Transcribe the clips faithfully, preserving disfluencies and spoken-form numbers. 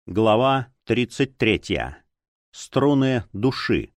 Глава тридцать третья. Струны души.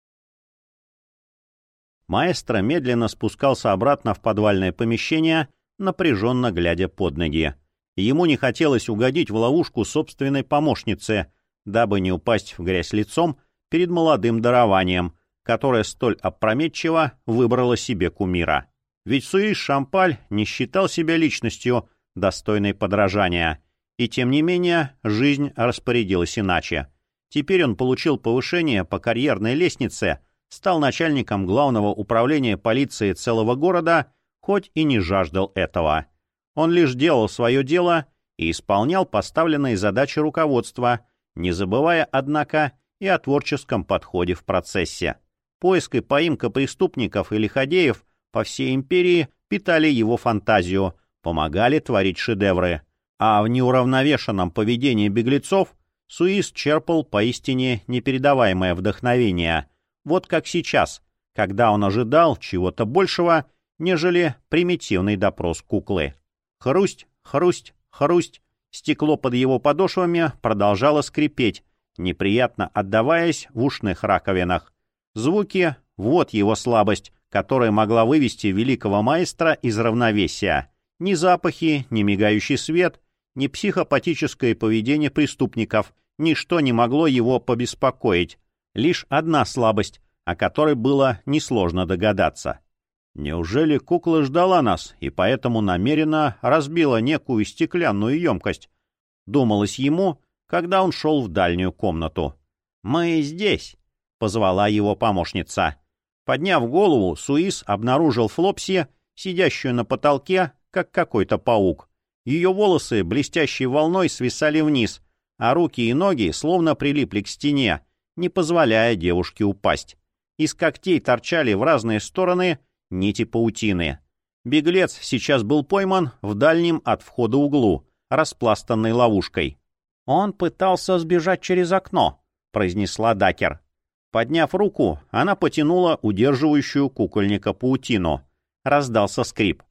Маэстро медленно спускался обратно в подвальное помещение, напряженно глядя под ноги. Ему не хотелось угодить в ловушку собственной помощницы, дабы не упасть в грязь лицом перед молодым дарованием, которое столь опрометчиво выбрало себе кумира. Ведь Суис Шампаль не считал себя личностью, достойной подражания. И тем не менее, жизнь распорядилась иначе. Теперь он получил повышение по карьерной лестнице, стал начальником главного управления полиции целого города, хоть и не жаждал этого. Он лишь делал свое дело и исполнял поставленные задачи руководства, не забывая, однако, и о творческом подходе в процессе. Поиск и поимка преступников и лиходеев по всей империи питали его фантазию, помогали творить шедевры. А в неуравновешенном поведении беглецов Суис черпал поистине непередаваемое вдохновение, вот как сейчас, когда он ожидал чего-то большего, нежели примитивный допрос куклы. Хрусть, хрусть, хрусть, стекло под его подошвами продолжало скрипеть, неприятно отдаваясь в ушных раковинах. Звуки — вот его слабость, которая могла вывести великого маэстро из равновесия. Ни запахи, ни мигающий свет — ни психопатическое поведение преступников, ничто не могло его побеспокоить. Лишь одна слабость, о которой было несложно догадаться. Неужели кукла ждала нас и поэтому намеренно разбила некую стеклянную емкость? Думалось ему, когда он шел в дальнюю комнату. «Мы здесь», — позвала его помощница. Подняв голову, Суис обнаружил Флопси, сидящую на потолке, как какой-то паук. Ее волосы блестящей волной свисали вниз, а руки и ноги словно прилипли к стене, не позволяя девушке упасть. Из когтей торчали в разные стороны нити паутины. Беглец сейчас был пойман в дальнем от входа углу, распластанной ловушкой. «Он пытался сбежать через окно», — произнесла Дакер. Подняв руку, она потянула удерживающую кукольника паутину. Раздался скрип.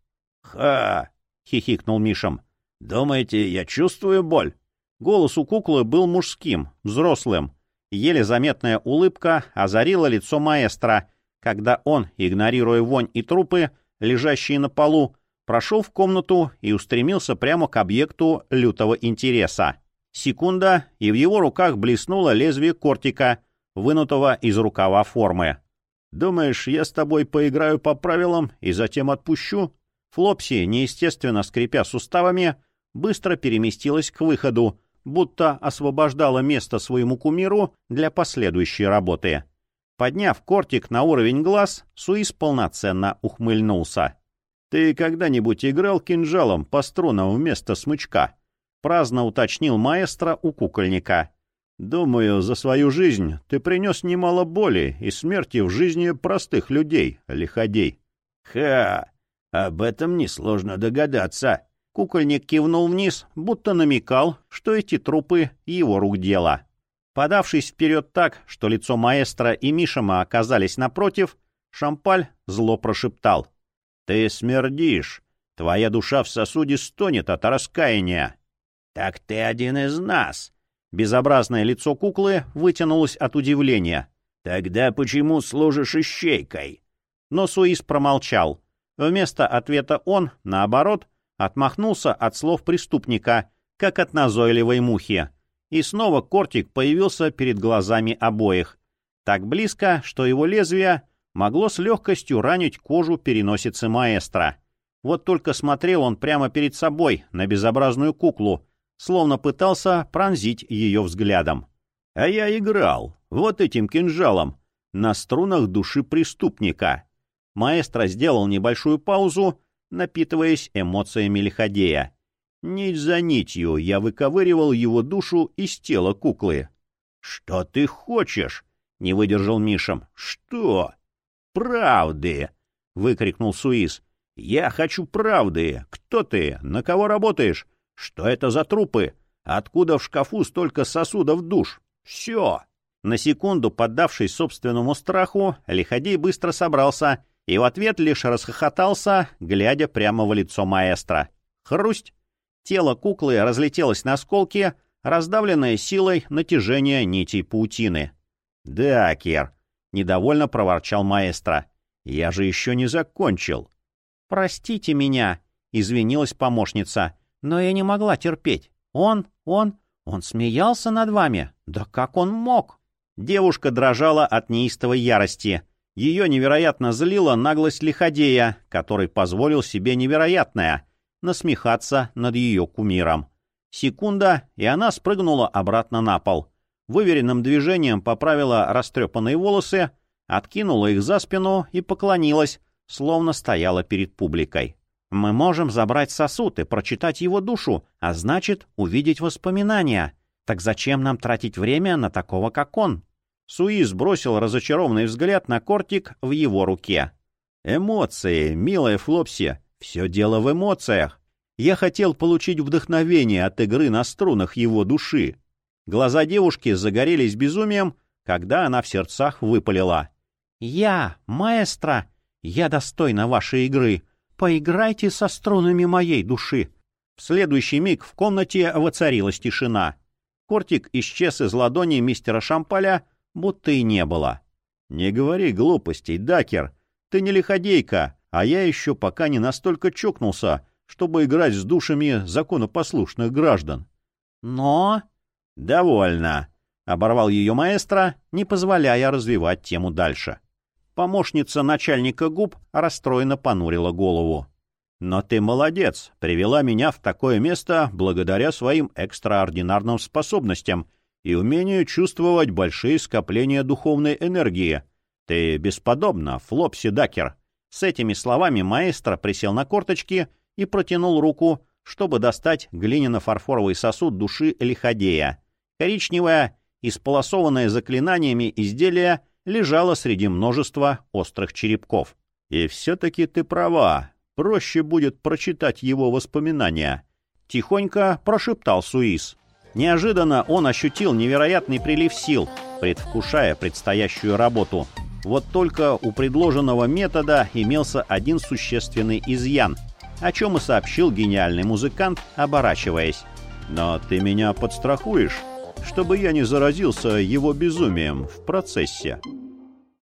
«Ха!» — хихикнул Мишам. «Думаете, я чувствую боль?» Голос у куклы был мужским, взрослым. Еле заметная улыбка озарила лицо маэстро, когда он, игнорируя вонь и трупы, лежащие на полу, прошел в комнату и устремился прямо к объекту лютого интереса. Секунда, и в его руках блеснуло лезвие кортика, вынутого из рукава формы. «Думаешь, я с тобой поиграю по правилам и затем отпущу?» Флопси, неестественно скрипя суставами, быстро переместилась к выходу, будто освобождала место своему кумиру для последующей работы. Подняв кортик на уровень глаз, Суис полноценно ухмыльнулся. «Ты когда-нибудь играл кинжалом по струнам вместо смычка?» — праздно уточнил маэстро у кукольника. «Думаю, за свою жизнь ты принес немало боли и смерти в жизни простых людей, лиходей». «Ха! Об этом несложно догадаться». Кукольник кивнул вниз, будто намекал, что эти трупы — его рук дело. Подавшись вперед так, что лицо маэстро и Мишама оказались напротив, Шампаль зло прошептал. «Ты смердишь. Твоя душа в сосуде стонет от раскаяния». «Так ты один из нас». Безобразное лицо куклы вытянулось от удивления. «Тогда почему служишь ищейкой?» Но Суис промолчал. Вместо ответа он, наоборот, отмахнулся от слов преступника, как от назойливой мухи. И снова кортик появился перед глазами обоих. Так близко, что его лезвие могло с легкостью ранить кожу переносицы маэстро. Вот только смотрел он прямо перед собой, на безобразную куклу, словно пытался пронзить ее взглядом. «А я играл вот этим кинжалом на струнах души преступника». Маэстро сделал небольшую паузу, напитываясь эмоциями лиходея. Нить за нитью я выковыривал его душу из тела куклы. «Что ты хочешь?» — не выдержал Мишам. «Что?» «Правды!» — выкрикнул Суис. «Я хочу правды! Кто ты? На кого работаешь? Что это за трупы? Откуда в шкафу столько сосудов душ? Все!» На секунду, поддавшись собственному страху, лиходей быстро собрался и в ответ лишь расхохотался, глядя прямо в лицо маэстро. Хрусть! Тело куклы разлетелось на осколки, раздавленная силой натяжения нитей паутины. «Дакер!» — недовольно проворчал маэстро. «Я же еще не закончил». «Простите меня», — извинилась помощница, — «но я не могла терпеть. Он, он, он смеялся над вами. Да как он мог?» Девушка дрожала от неистовой ярости. Ее невероятно злила наглость лиходея, который позволил себе невероятное — насмехаться над ее кумиром. Секунда, и она спрыгнула обратно на пол. Выверенным движением поправила растрепанные волосы, откинула их за спину и поклонилась, словно стояла перед публикой. «Мы можем забрать сосуд и прочитать его душу, а значит, увидеть воспоминания. Так зачем нам тратить время на такого, как он?» Суис бросил разочарованный взгляд на кортик в его руке. «Эмоции, милая Флопси, все дело в эмоциях. Я хотел получить вдохновение от игры на струнах его души». Глаза девушки загорелись безумием, когда она в сердцах выпалила: «Я, маэстро, я достойна вашей игры. Поиграйте со струнами моей души». В следующий миг в комнате воцарилась тишина. Кортик исчез из ладони мистера Шампаля, будто и не было. «Не говори глупостей, Дакер. Ты не лиходейка, а я еще пока не настолько чокнулся, чтобы играть с душами законопослушных граждан». «Но...» «Довольно», — оборвал ее маэстро, не позволяя развивать тему дальше. Помощница начальника губ расстроенно понурила голову. «Но ты молодец, привела меня в такое место благодаря своим экстраординарным способностям и умению чувствовать большие скопления духовной энергии. Ты бесподобна, Флопси Дакер». С этими словами маэстро присел на корточки и протянул руку, чтобы достать глиняно-фарфоровый сосуд души лиходея. Коричневое, исполосованное заклинаниями изделие лежало среди множества острых черепков. «И все-таки ты права. Проще будет прочитать его воспоминания», — тихонько прошептал Суис. Неожиданно он ощутил невероятный прилив сил, предвкушая предстоящую работу. Вот только у предложенного метода имелся один существенный изъян, о чем и сообщил гениальный музыкант, оборачиваясь. «Но ты меня подстрахуешь, чтобы я не заразился его безумием в процессе?»